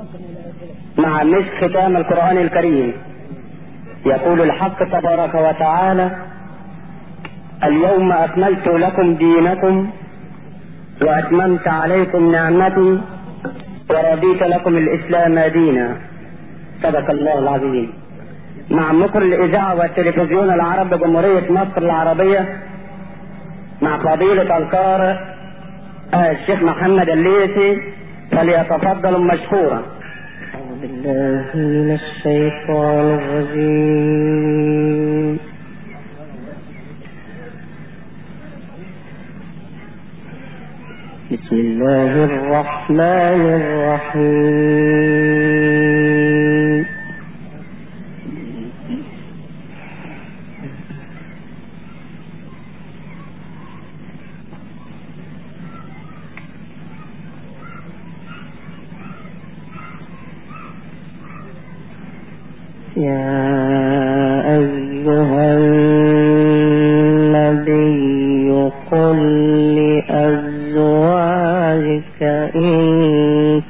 مع مسك ختام القرآن الكريم. يقول الحق تبارك وتعالى: اليوم أكملت لكم دينكم وأتممت عليكم نعمتي ورضيت لكم الإسلام دينا. صدق الله العظيم. مع مقر الإذاعة والتلفزيون العرب بجمهورية مصر العربية، مع فضيلة القارئ الشيخ محمد الليثي، فليتفضل مشكورا. أعوذ بالله من الشيطان الرجيم. بسم الله الرحمن الرحيم. يا أيها النبي قل لأزواجك إن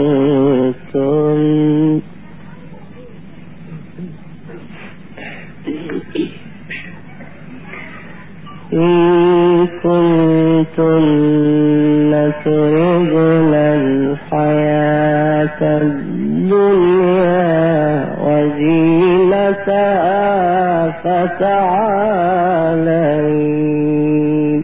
كنتن تردن الحياة الدنيا وزينتها فتعالين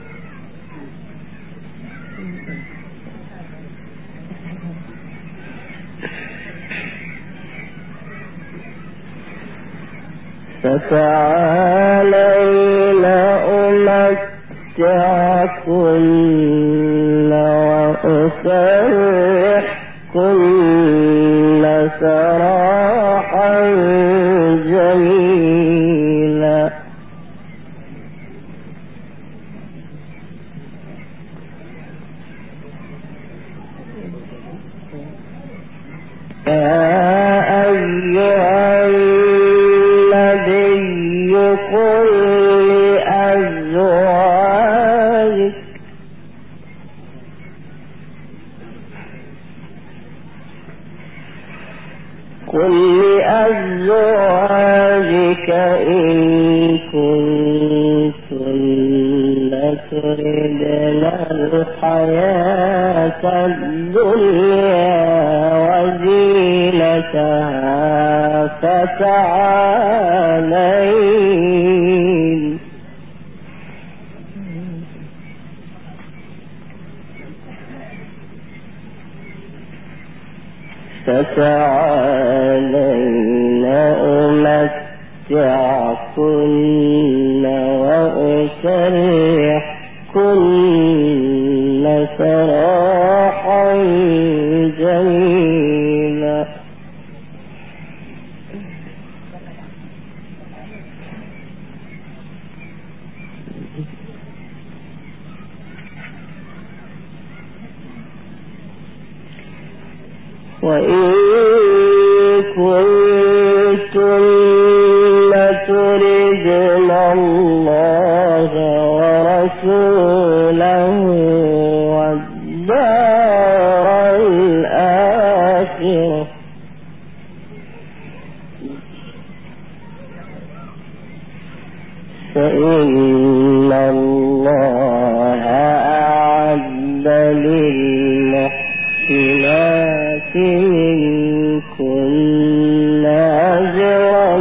أمتعكن وأسرحكن سراحا جميلا. يا أيها النبي قل لأزواجك إن كنتن تردن الحياة الدنيا وزينتها فتعالين أمتعكن وأسرحكن سراحا جميلا. وإن كنتن تردن الله ورسوله والدار الآخرة فإن الله أعد للمحسنات منكن أجرا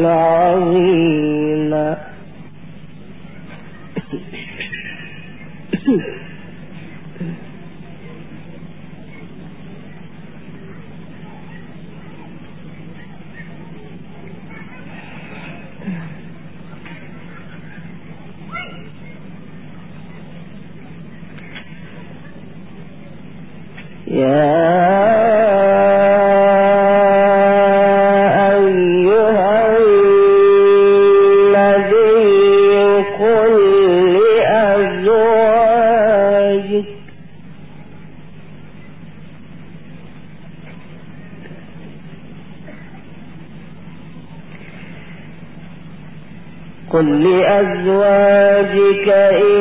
عظيما. قل لأزواجك إن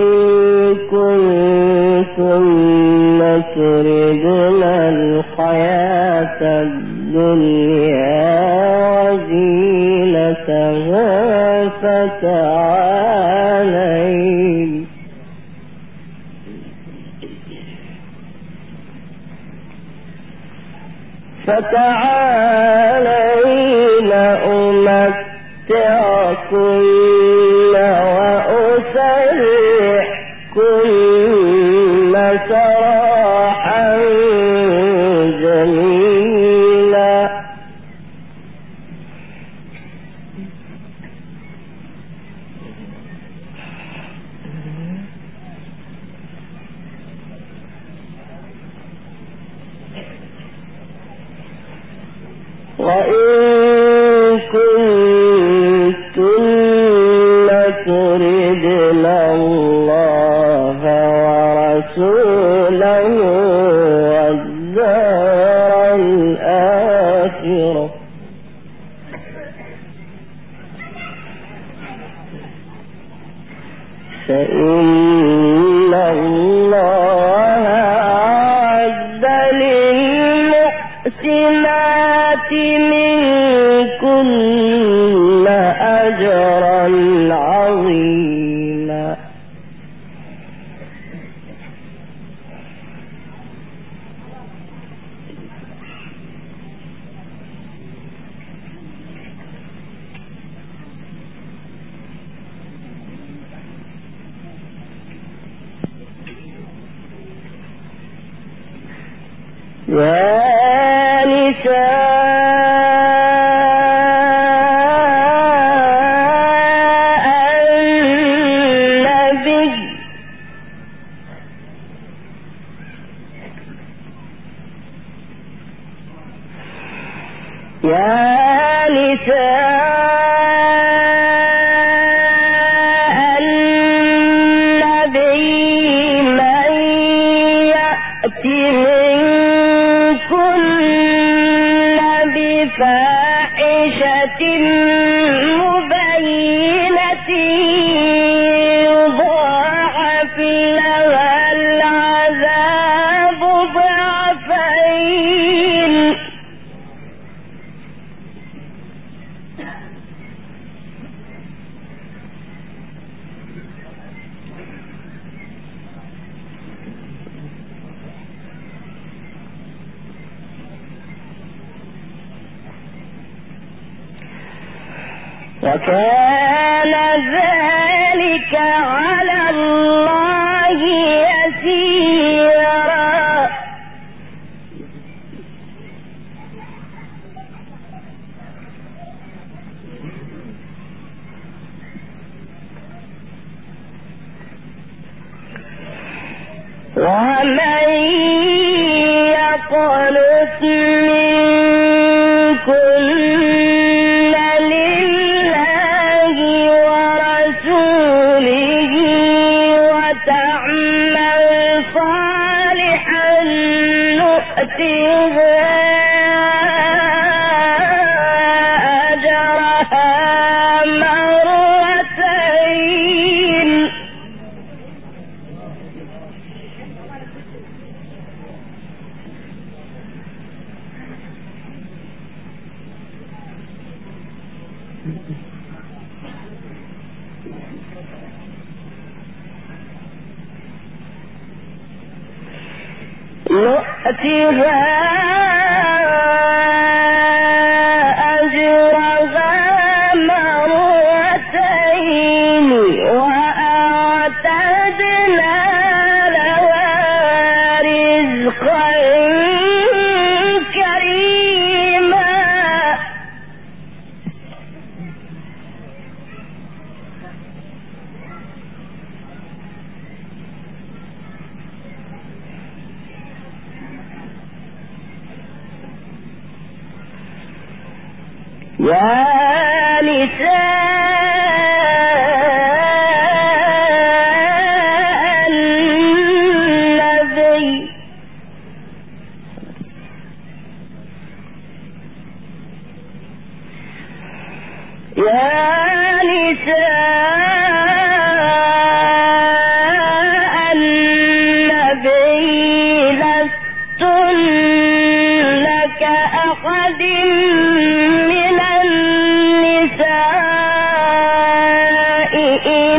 كنتن تردن الحياة الدنيا وزينتها فتعالين أمتعكن وأسرحكن سراحا جميلا. وإن كنتن تردن الله ورسوله والدار الآخرة فإن الله أعد للمحسنات منكن أجرا عظيما. يا نساء النبي من يأتي بفاحشة مبينة يضاعف لها العذاب ضعفين وكان ذلك على الله يسيرا. ومن يقنت منكن لله ورسوله وتعمل صالحا نؤتها أجرها مرتين نؤتها أجرها مرتين وأعتدنا لها رزقا كريما. يا نساء النبي يا نساء كأحد من النساء إن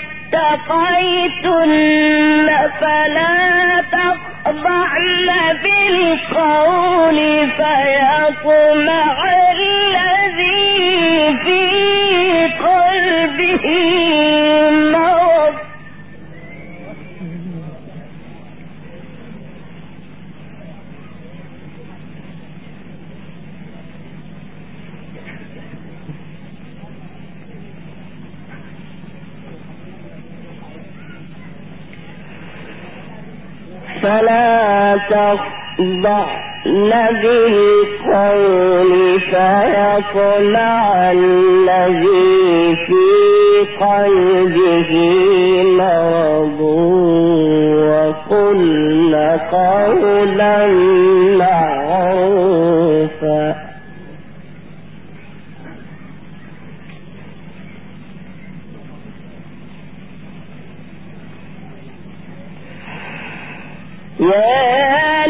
اتقيتن فلا تخضعن بالقول فيطمع الذي في قلبه مرض فلا تخضعن بالقول فيطمع الذي في قلبه مرض وقلن قولا معروفا يا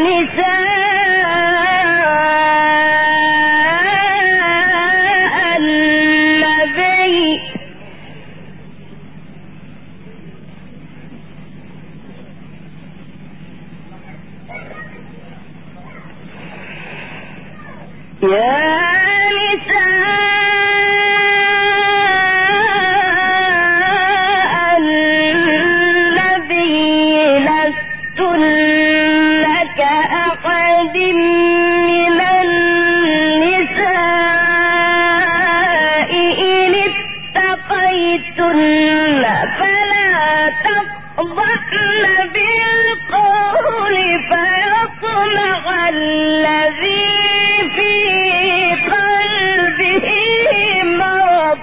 نساء النبي لستن كأحد من النساء إن اتقيتن فلا تخضعن بالقول فيطمع الذي في قلبه مرض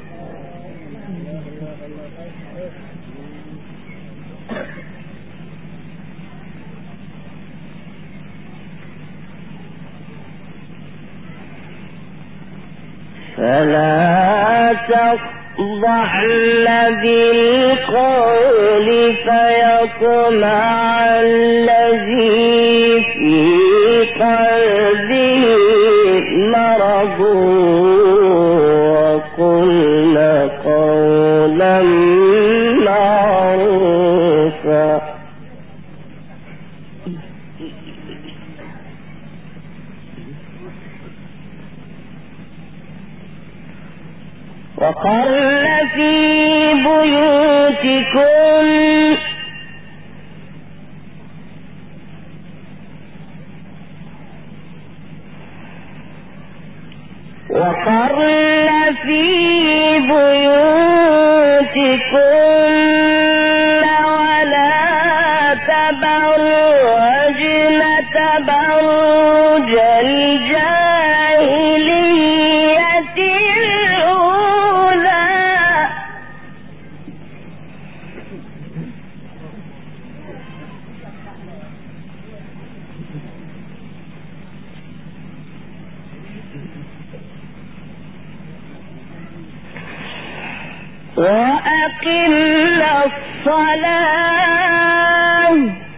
فلا تخضعن بالقول فيطمع الذي في قلبه مرض وقلن قولا معروفا وقرن في بيوتكن ولا تبرجن تبرج الجاهلية الأولى وأقمنا الصلاة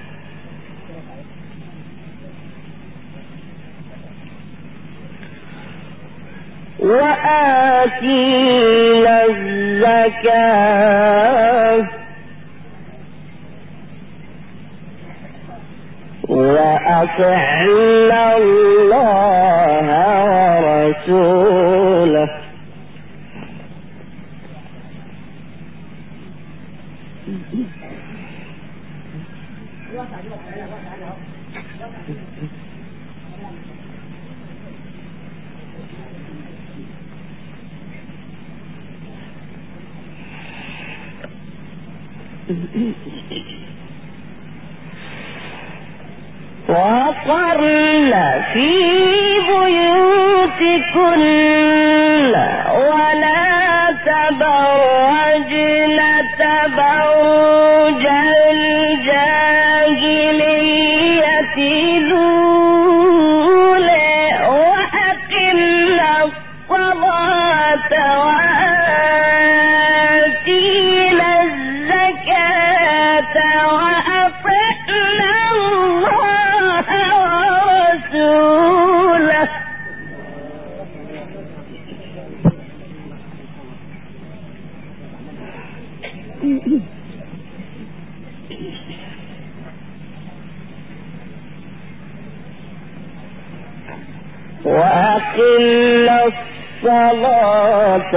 وآتينا الزكاة وأطعنا الله ورسوله وقرن في بيوتكن ولا تبرجن تبرج الجاهلية الأولى وأقمنا الصلاة وآتينا الزكاة وأطعنا الله ورسوله وأقمنا الصلاة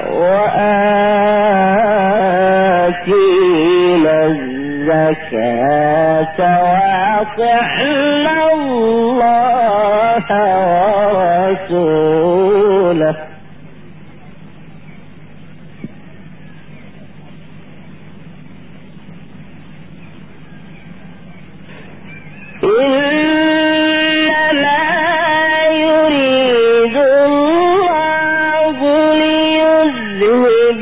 وآتينا الزكاة وأطعنا الله ورسوله إنما يريد الله ليذهب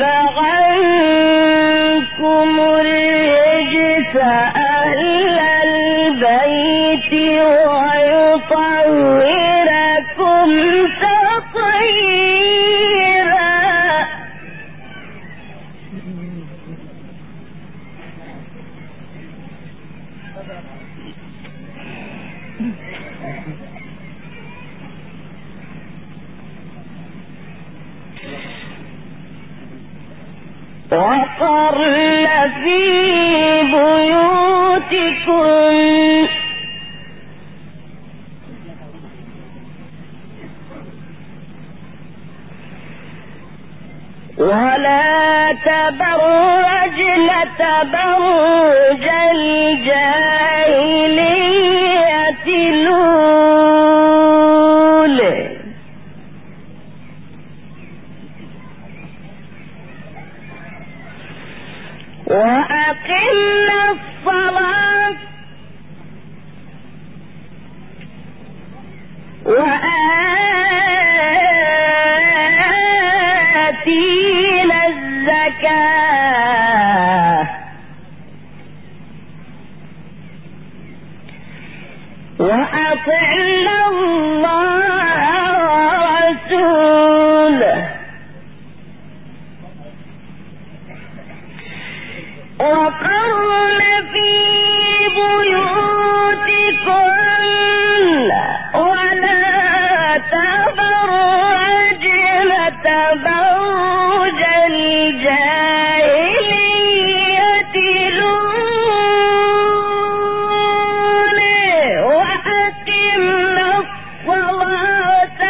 عنكم الرجس أهل البيت ويطهركم تطهيرا. وقرن في بيوتكن ولا تبرجن تبرج الجاهلية الأولى وأقمنا الصلاة وآتينا الزكاة وأطعنا الله ورسوله وقرن في بيوتكن ولا تبرجن تبرج الجاهلية الأولى وأقمنا الصلاة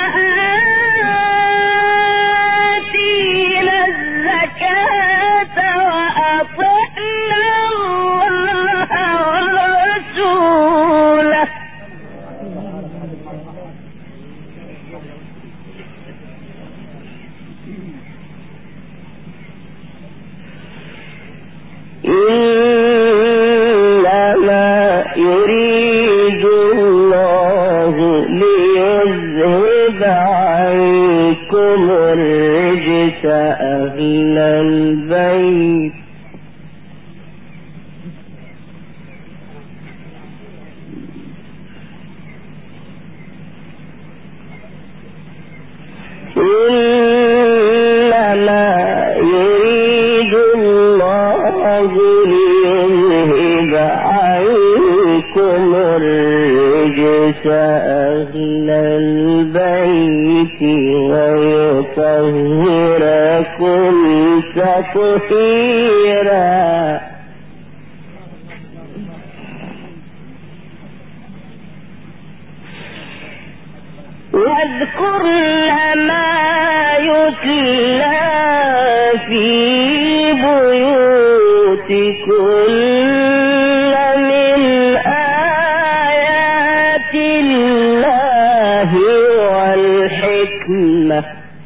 وآتينا الزكاة وأطعنا الله ورسوله إنما يريد الله ليذهب عنكم الرجس أهل البيت إنما يريد الله ليذهب عنكم الرجس أهل البيت ويطهركم تطهيرا. واذكرن ما يتلى في بيوتكن من آيات الله والحكمة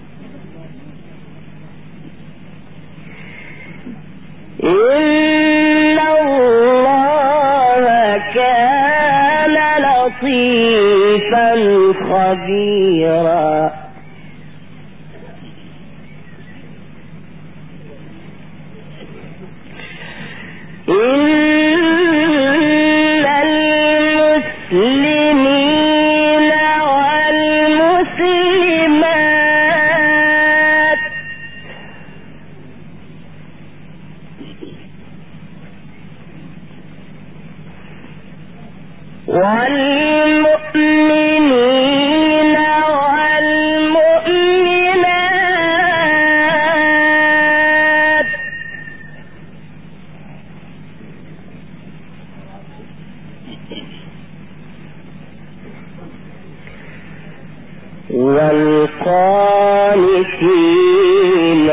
إن الله كان لطيفا خبيرا. إن المسلمين والمسلمات والمؤمنين والمؤمنات والقانتين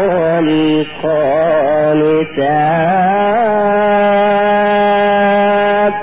والقانتات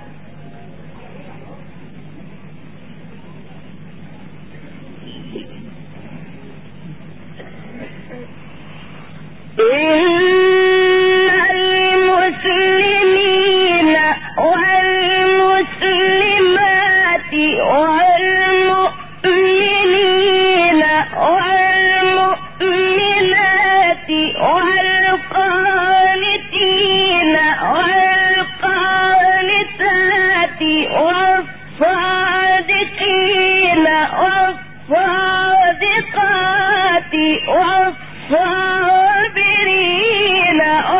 والصابرين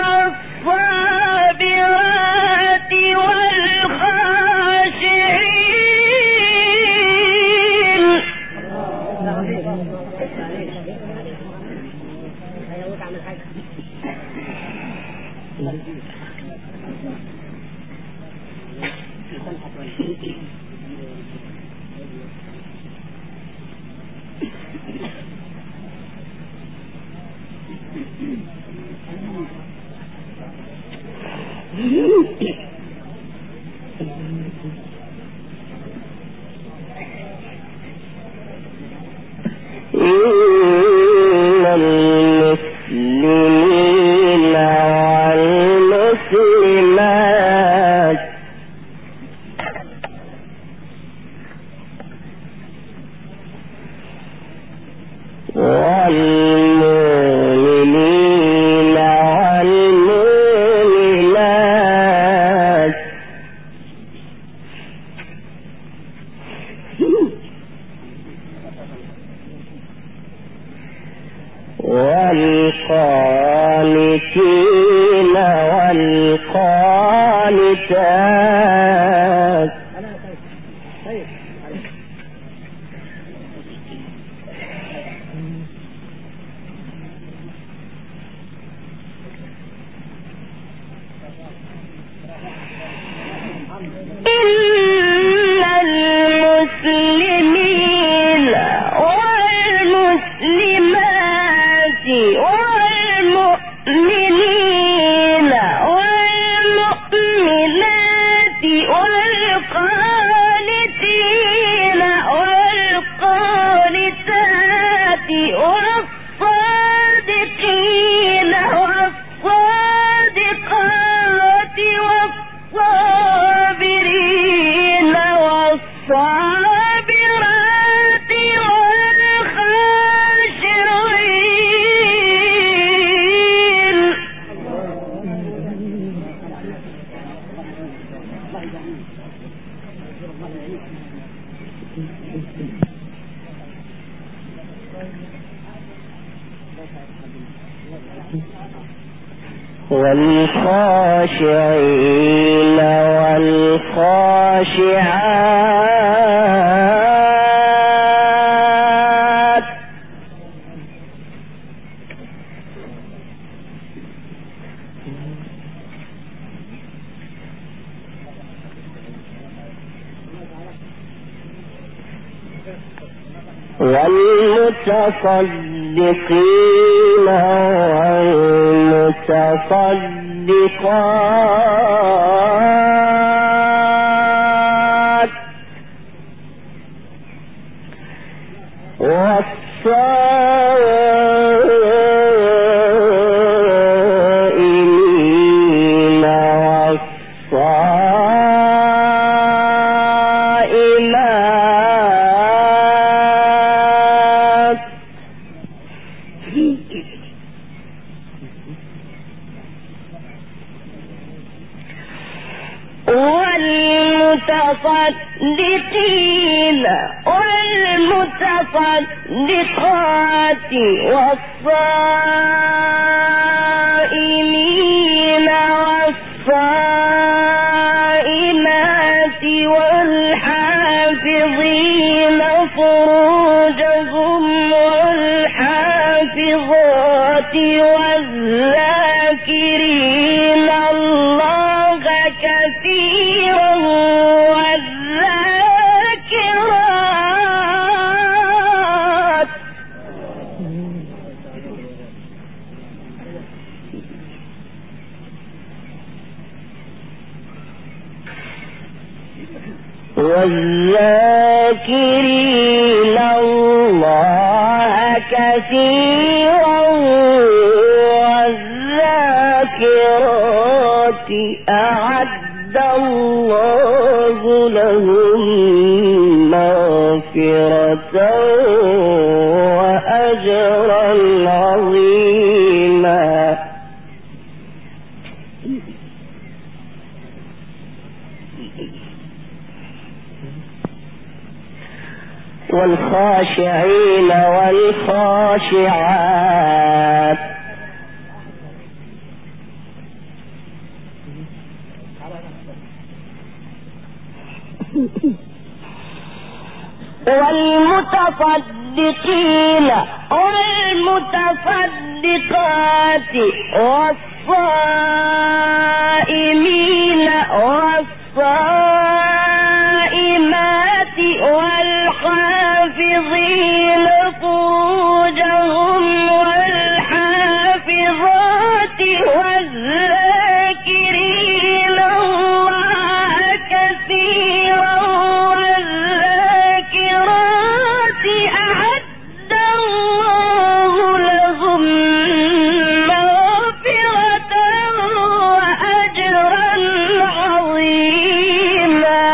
والصابرات والخاشعين. المسلمين والمسلمات والمؤمنين والمؤمنات والقانتين والقانتات المسلمين والمسلمات والمؤمنين والمؤمنات والقانتين والقانتات والصادقين والصادقات والصابرين والصابرات والخاشعين. والخاشعين والخاشعات والمتصدقين والمتصدقات والصائمين والصائمات والمتصدقين والمتصدقات والصائمين والصائمات والحافظين فروجهم والحافظات والذاكرين الله كثيرا والذاكرات والذاكرين الله كثيرا والذاكرات أعد الله لهم مغفرة وأجرا عظيما. والخاشعين والخاشعات والمتصدقين والمتصدقات والصائمين والصائمات والحافظين فروجهم والحافظات والذاكرين الله كثيرا والذاكرات أعد الله لهم مغفرة وأجرا عظيما.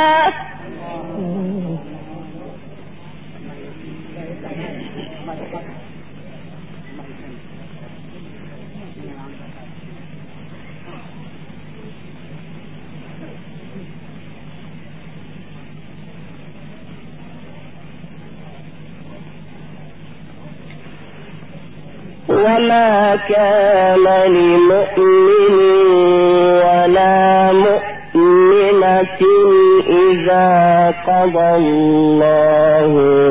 وما كان لمؤمن ولا مؤمنة إذا قضى الله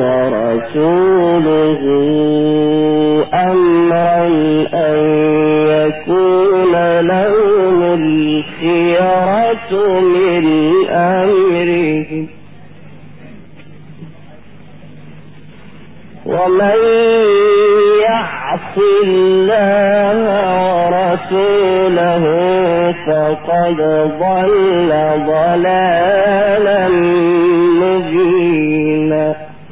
ورسوله أمرا أن يكون لهم الخيرة من أمرهم ومن يعص الله ورسوله فقد ضل ضلالا مبينا.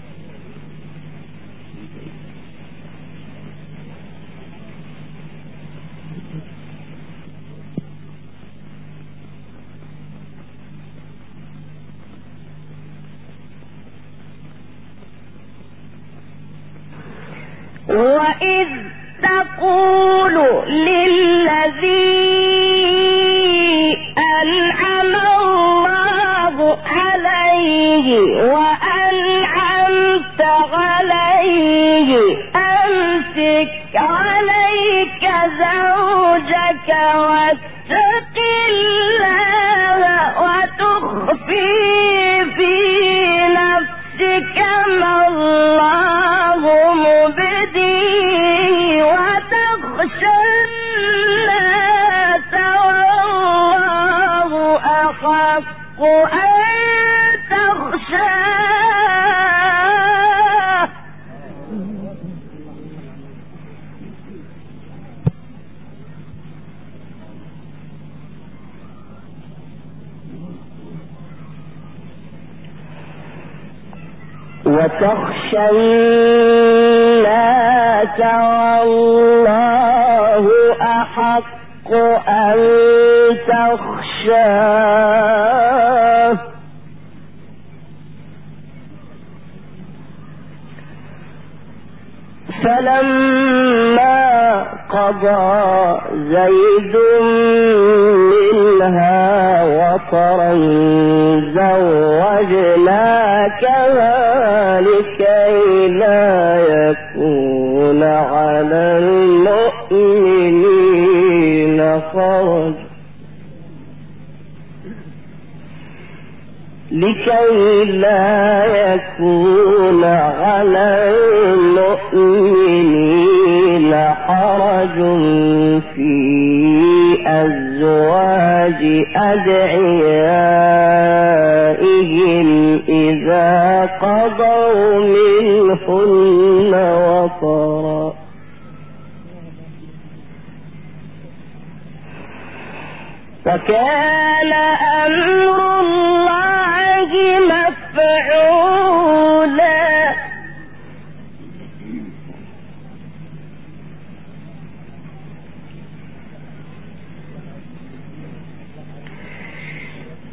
وإذ تقول للذي أنعم الله عليه وأنعمت عليه أمسك عليك زوجك واتق الله وتخفي في نفسك ما الله مبديه وتخشى الناس والله أحق أن تخشاه. وتخشى الناس والله أحق أن تخشاه. فلما قضى زيد منها وطرا زوجناكها لكي لا يكون على المؤمنين حرج لكي لا يكون على المؤمنين حرج في أزواج أدعيائهم إذا قضوا منهن وطرا وكان أمر الله مفعولا.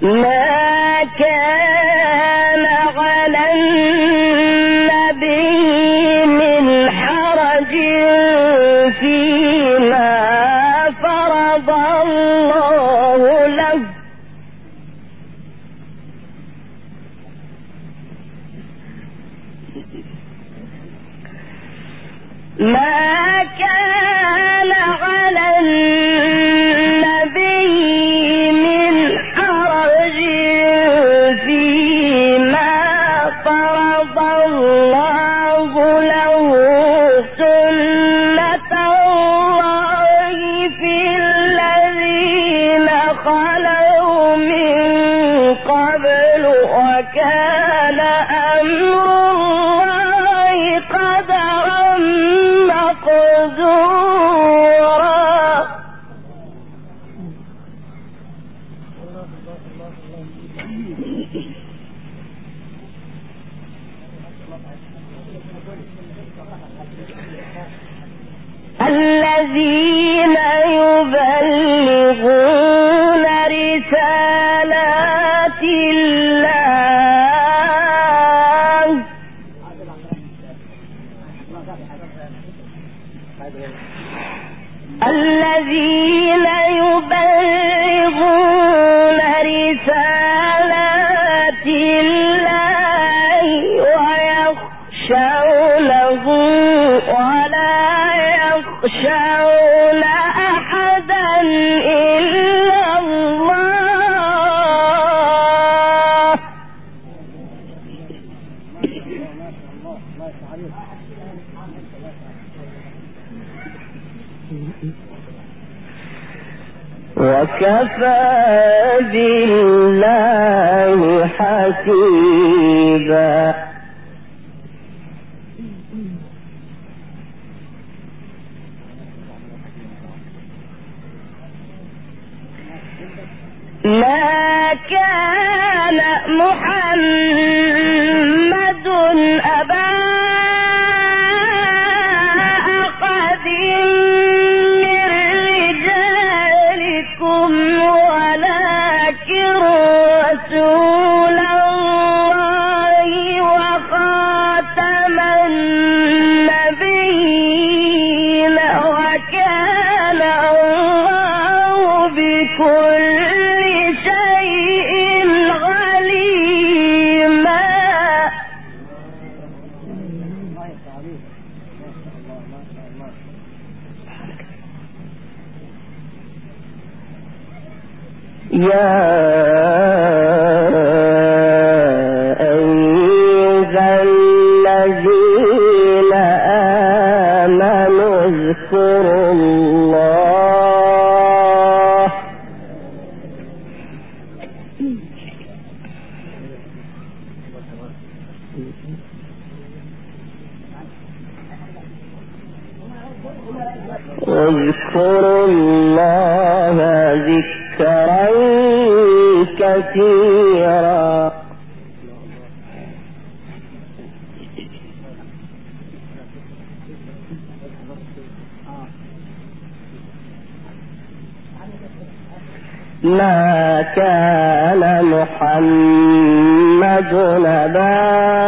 ما كان على النبي من حرج فيما فرض الله له ما كان على النبي من حرج فيما فرض الله له سنة الله في الذين خلوا من قبل وكان أمر الله قدرا مقدورا. الذين يبلغون رسالات الله الذين يبلغون رسالات الله ويخشونه ولا يخشون أحدا إلا الله. وكفى بالله حسيبا. ما كان محمد أبا أحد من رجالكم ولكن رسول الله وخاتم النبيين وكان الله بكل شيء عليما. يا أيها الذين آمنوا اذكروا الله ذكرا كثيرا. ما كان محمد أبا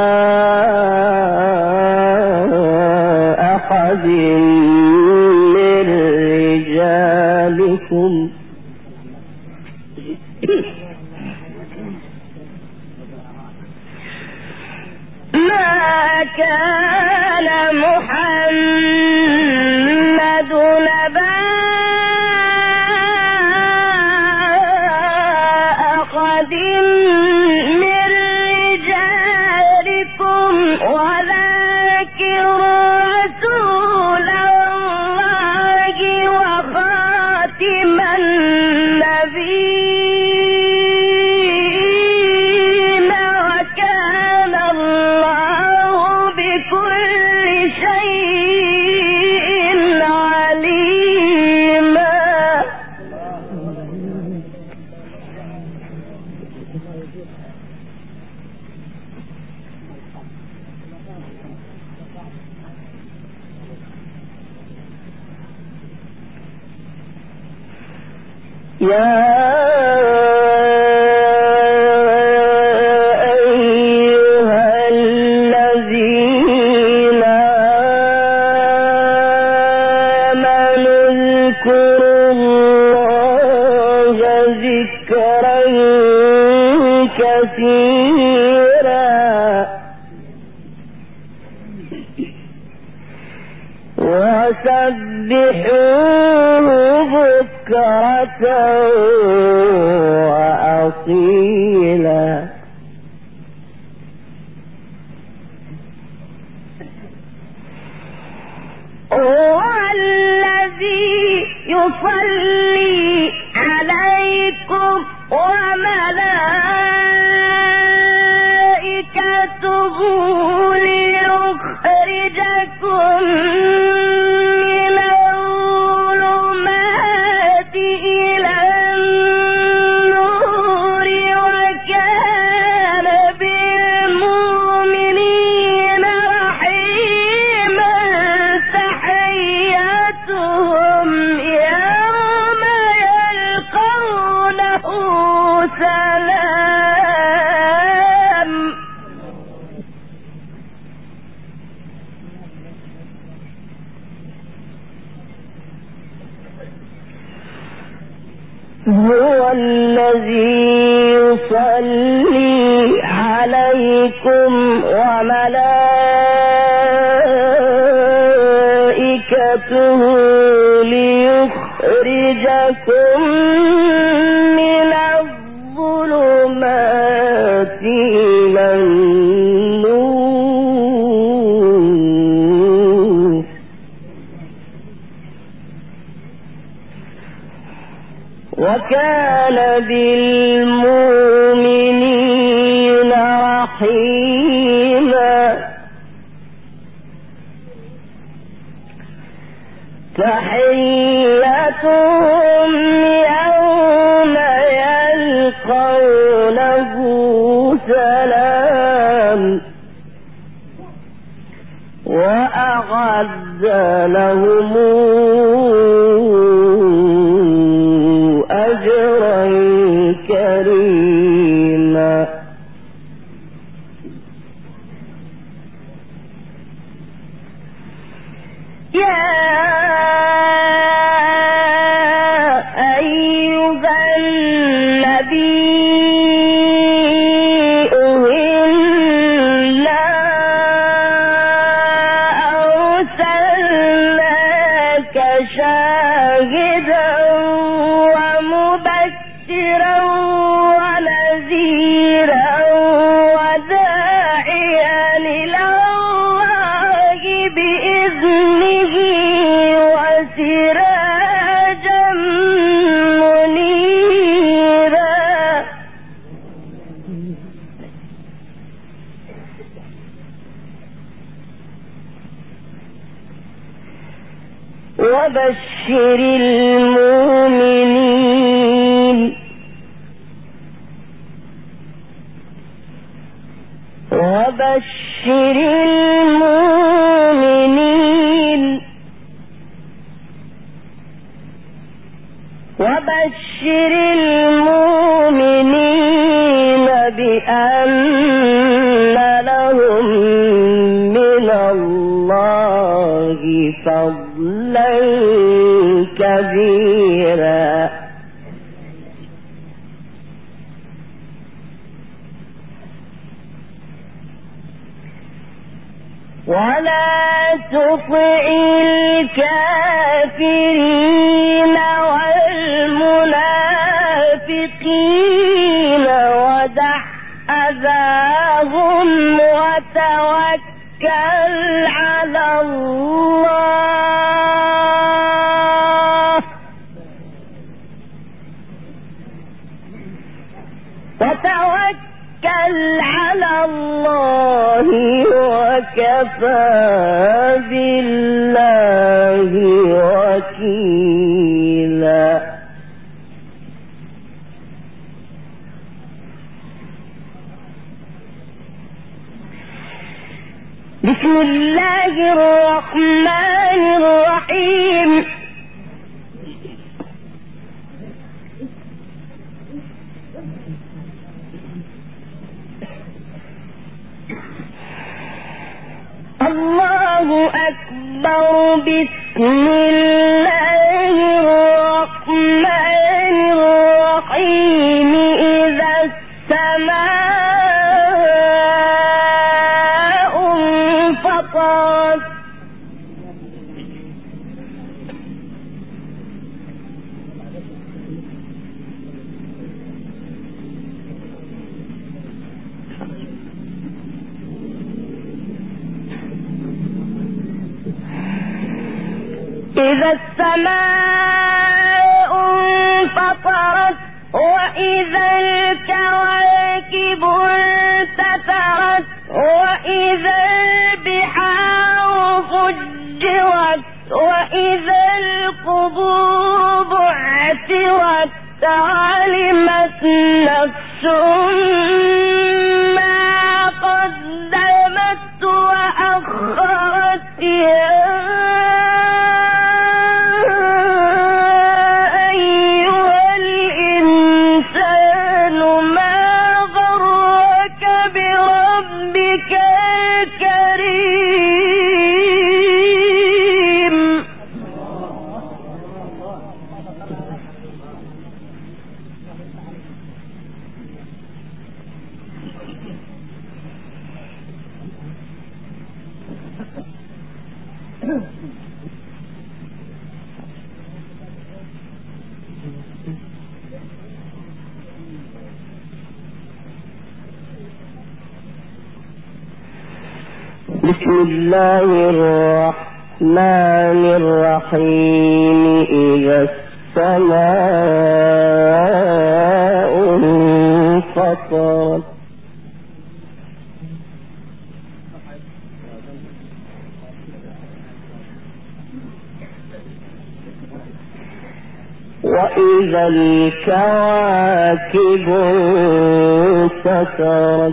أحد من رجالكم ما كان محمد أبا أحد من رجالكم ولكن رسول الله وخاتم النبيين وكان الله بكل شيء عليما. يا وسبحوه بكرة وأصيلا. هو الذي يصلي عليكم وملائكته ليخرجكم من الظلمات إلى النور وكان بالمؤمنين رحيما. تحيتهم يوم يلقونه سلام. هو الذي يصلي عليكم وملائكته ليخرجكم من الظلمات إلى النور وكان بالمؤمنين رحيما. تحيتهم يوم يلقونه سلام. وأعد لهم أجرا كريما. يا أيها النبي إنا أرسلناك شاهدا ومبشرا ونذيرا وداعيا إلى الله بإذنه وسراجا منيرا. وبشر المؤمنين وبشر المؤمنين وبشر المؤمنين بأن لهم من الله فضلا كبيرا. ولا تطع الكافرين والمنافقين ودع أذاهم وتوكل على الله وكفى بالله وكيلا. بسم الله الرحمن الرحيم. الله أكبر. بسم الله الرحمن الرحيم. إذا السماء انفطرت إذا السماء انفطرت وإذا الكواكب انتثرت وإذا البحار فجرت وإذا القبور بعثرت علمت نفس ما قدمت وأخرت يا أيها الإنسان ما غرك بربك الكريم. بسم الله الرحمن الرحيم. إذا السماء انفطرت وإذا الكواكب انتثرت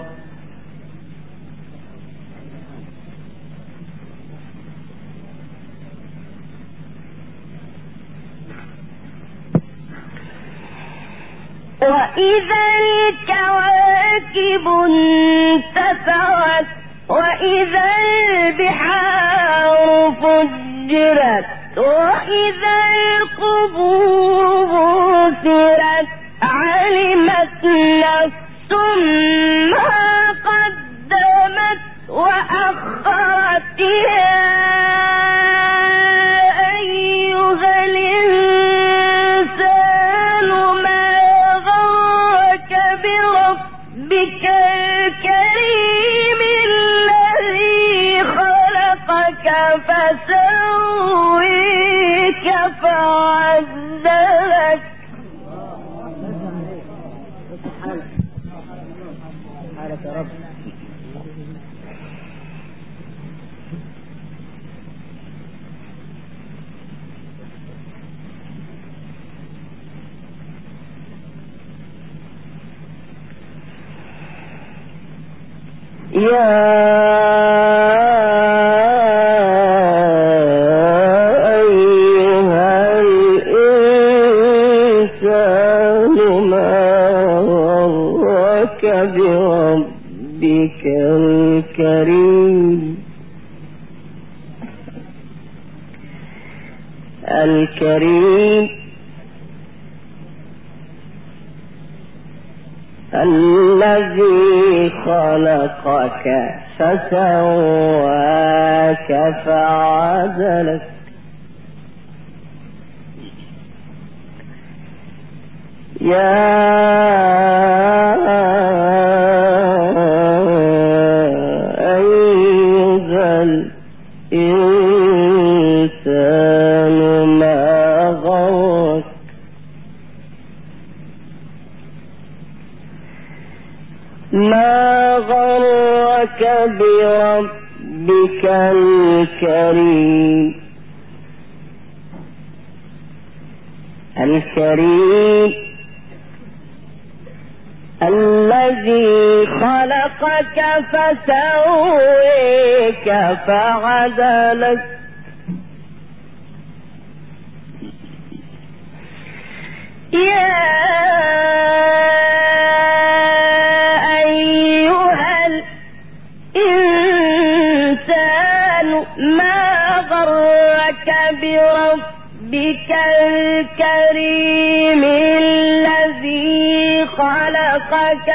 وإذا الكواكب انتثرت وإذا البحار فجرت وإذا القبور بعثرت علمت نفس ما قدمت وأخرت يا أيها الإنسان ما غرك بربك الكريم الذي خلقك فسويك فعدلك. يا أيها الإنسان ما غرك بربك الكريم الذي خلقك فسواك فعدلك. يا أيها الإنسان ما غرك بربك الكريم الذي خلقك فسويك فعدلك. يا أيها الإنسان ما غرك بربك الكريم الذي خلقك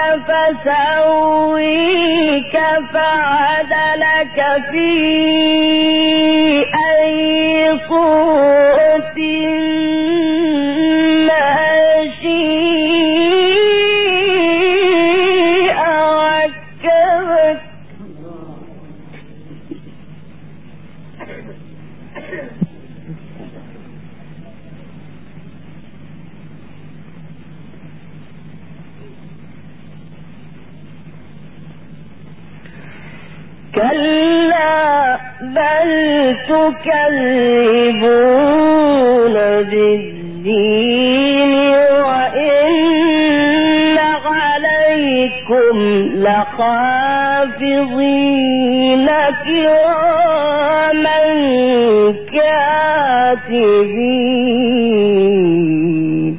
فسويك فعدلك في أي صورة ما شاء ركبك. كلا بل تكذبون بالدين وإن عليكم لحافظين كراما كاتبين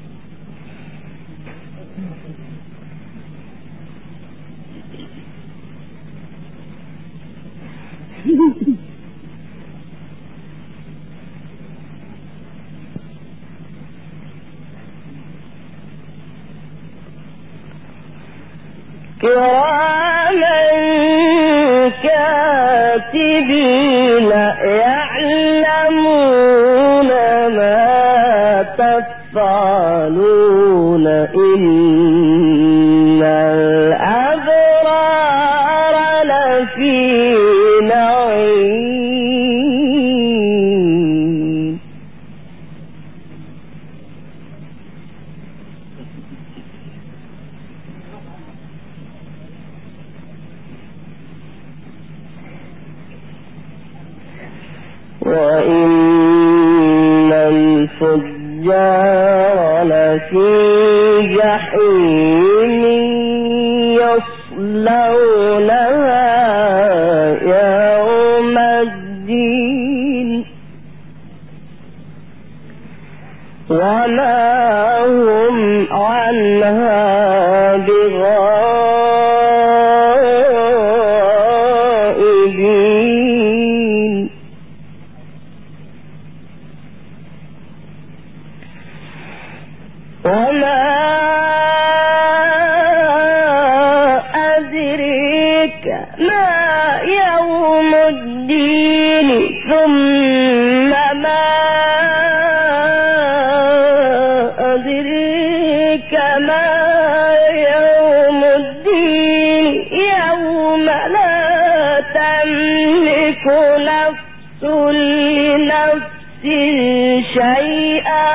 كراما كاتبين يعلمون ما تفعلون إن الأبرار لفي نعيم وإن الفجار لفي جحيم يصلونها يوم الدين وما هم عنها بغائبين وما أدريك ما يوم الدين ثم ما أدريك ما يوم الدين يوم لا تملك نفس لنفس شيئا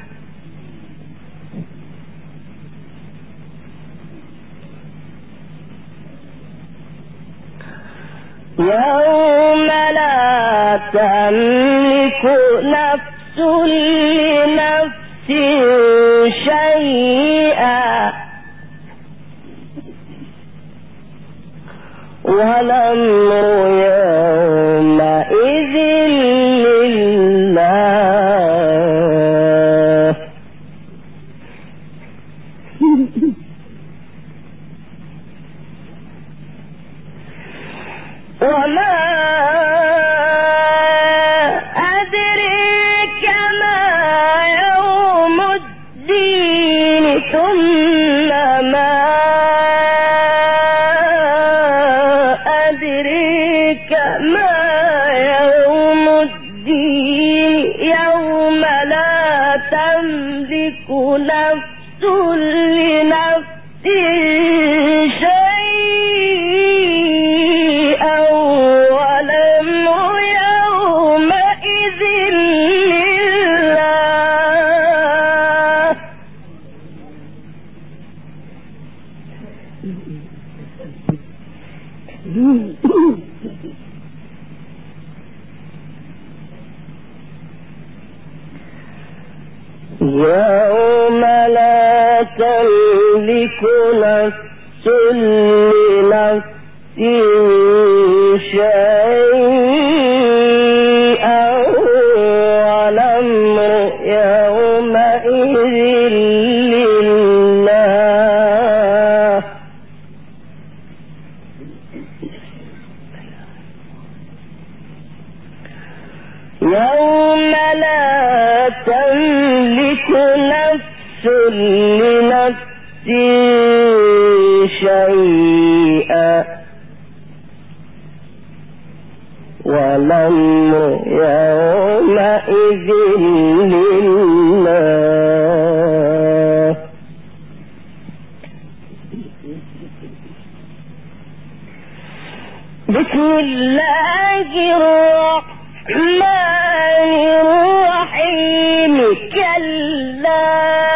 يوم لا تملك نفس لنفس شيئا والأمر يومئذ لله وما أدريك ما يوم الدين ثم ما أدريك ما يوم الدين يوم لا تملك نفس لنفس شيئا والأمر يومئذ لله يوم لا تملك نفس لنفس شيئا والأمر يومئذ لله يوم لا تملك نفس لنفس شيئا والأمر يومئذ لله بسم الله الرحمن الرحيم كلا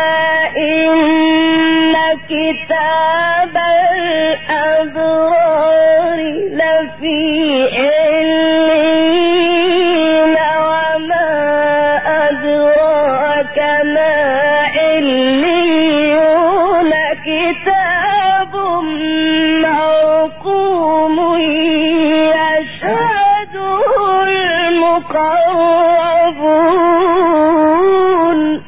إن كتاب الأبرار لفي المقربون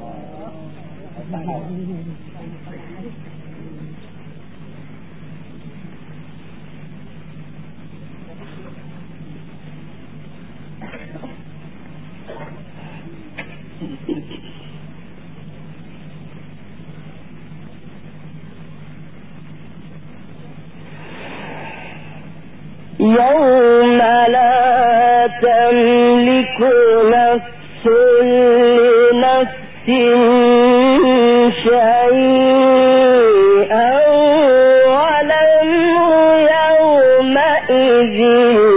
يوم لا تملك نفس لنفس شيئا والأمر يومئذ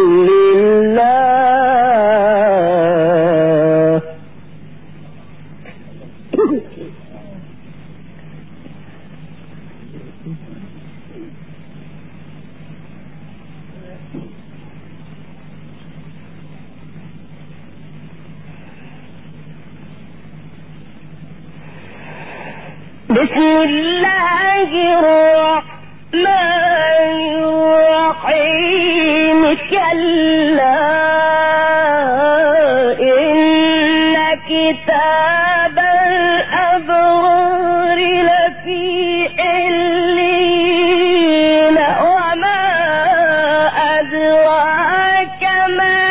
لله بسم الله الرحمن الرحيم كلا إن كتاب الأبرار لفي عليين وما أدراك ما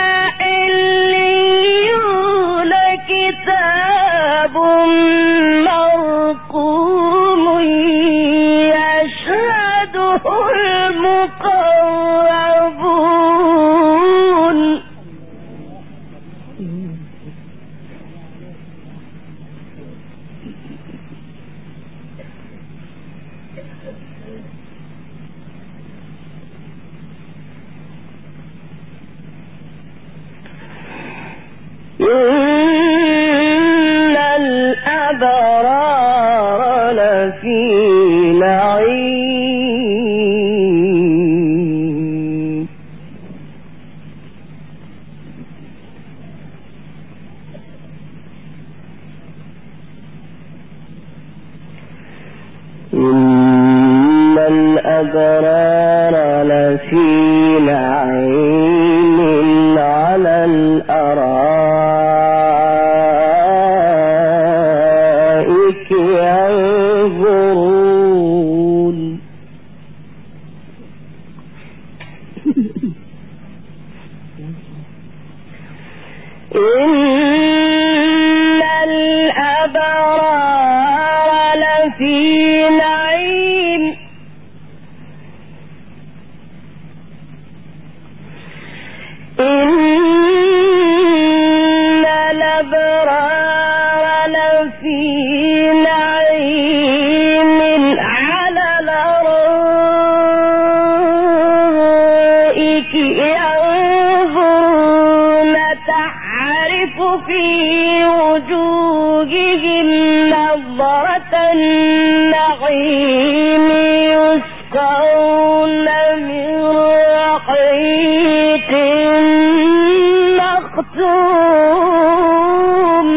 عليون كتاب مرقوم يشهده المقربون إن الأبرار لفي نعيم إن الأبرار لفي نعيم على الأرائك ينظرون إن الأبرار لفي نعيم إن الأبرار لفي نعيم على الأرائك ينظرون تعرف في وجوههم نظرة النعيم يسقون من رحيق مختوم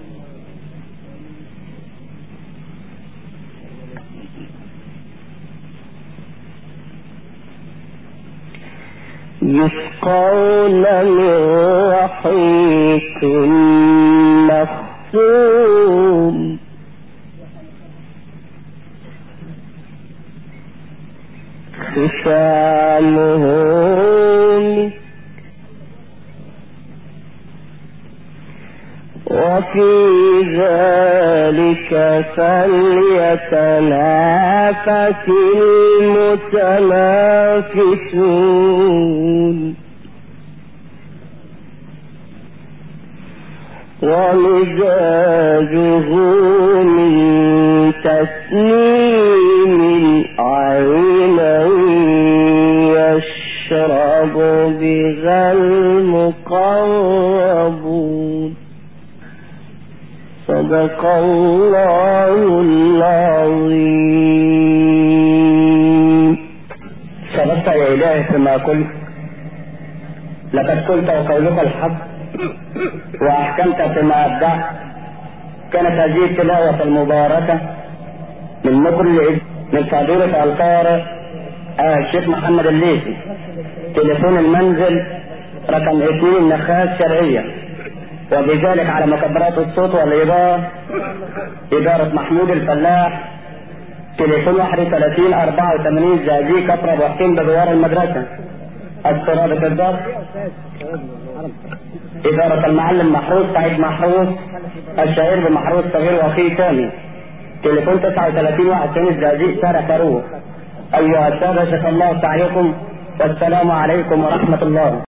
يسقون من رحيق مختوم ختامه مسك وفي ذلك فليتنافس المتنافسون ومزاجه من تسنيم عينا يشرب بها المقربون صدق الله العظيم. صدقت يا إلهي فيما قلت، لقد قلت وقولك الحق وأحكمت فيما أبدعت. كانت هذه التلاوة المباركة من مقر من فضيلة القارئ الشيخ محمد الليثي، تليفون المنزل رقم 2 نخاس شرعية، وبذلك على مكبرات الصوت والإضاءة إدارة محمود الفلاح، تليفون 31 84 زقازيق كفر ابو حسين بجوار المدرسة. السرابة الضغط إدارة المعلم محروس سعيد محروس الشهير بمحروس صغير واخيه ثاني، تليفون 39 91 الزقازيق شارع فاروق. أيها السادة شكر الله سعيكم والسلام عليكم ورحمة الله.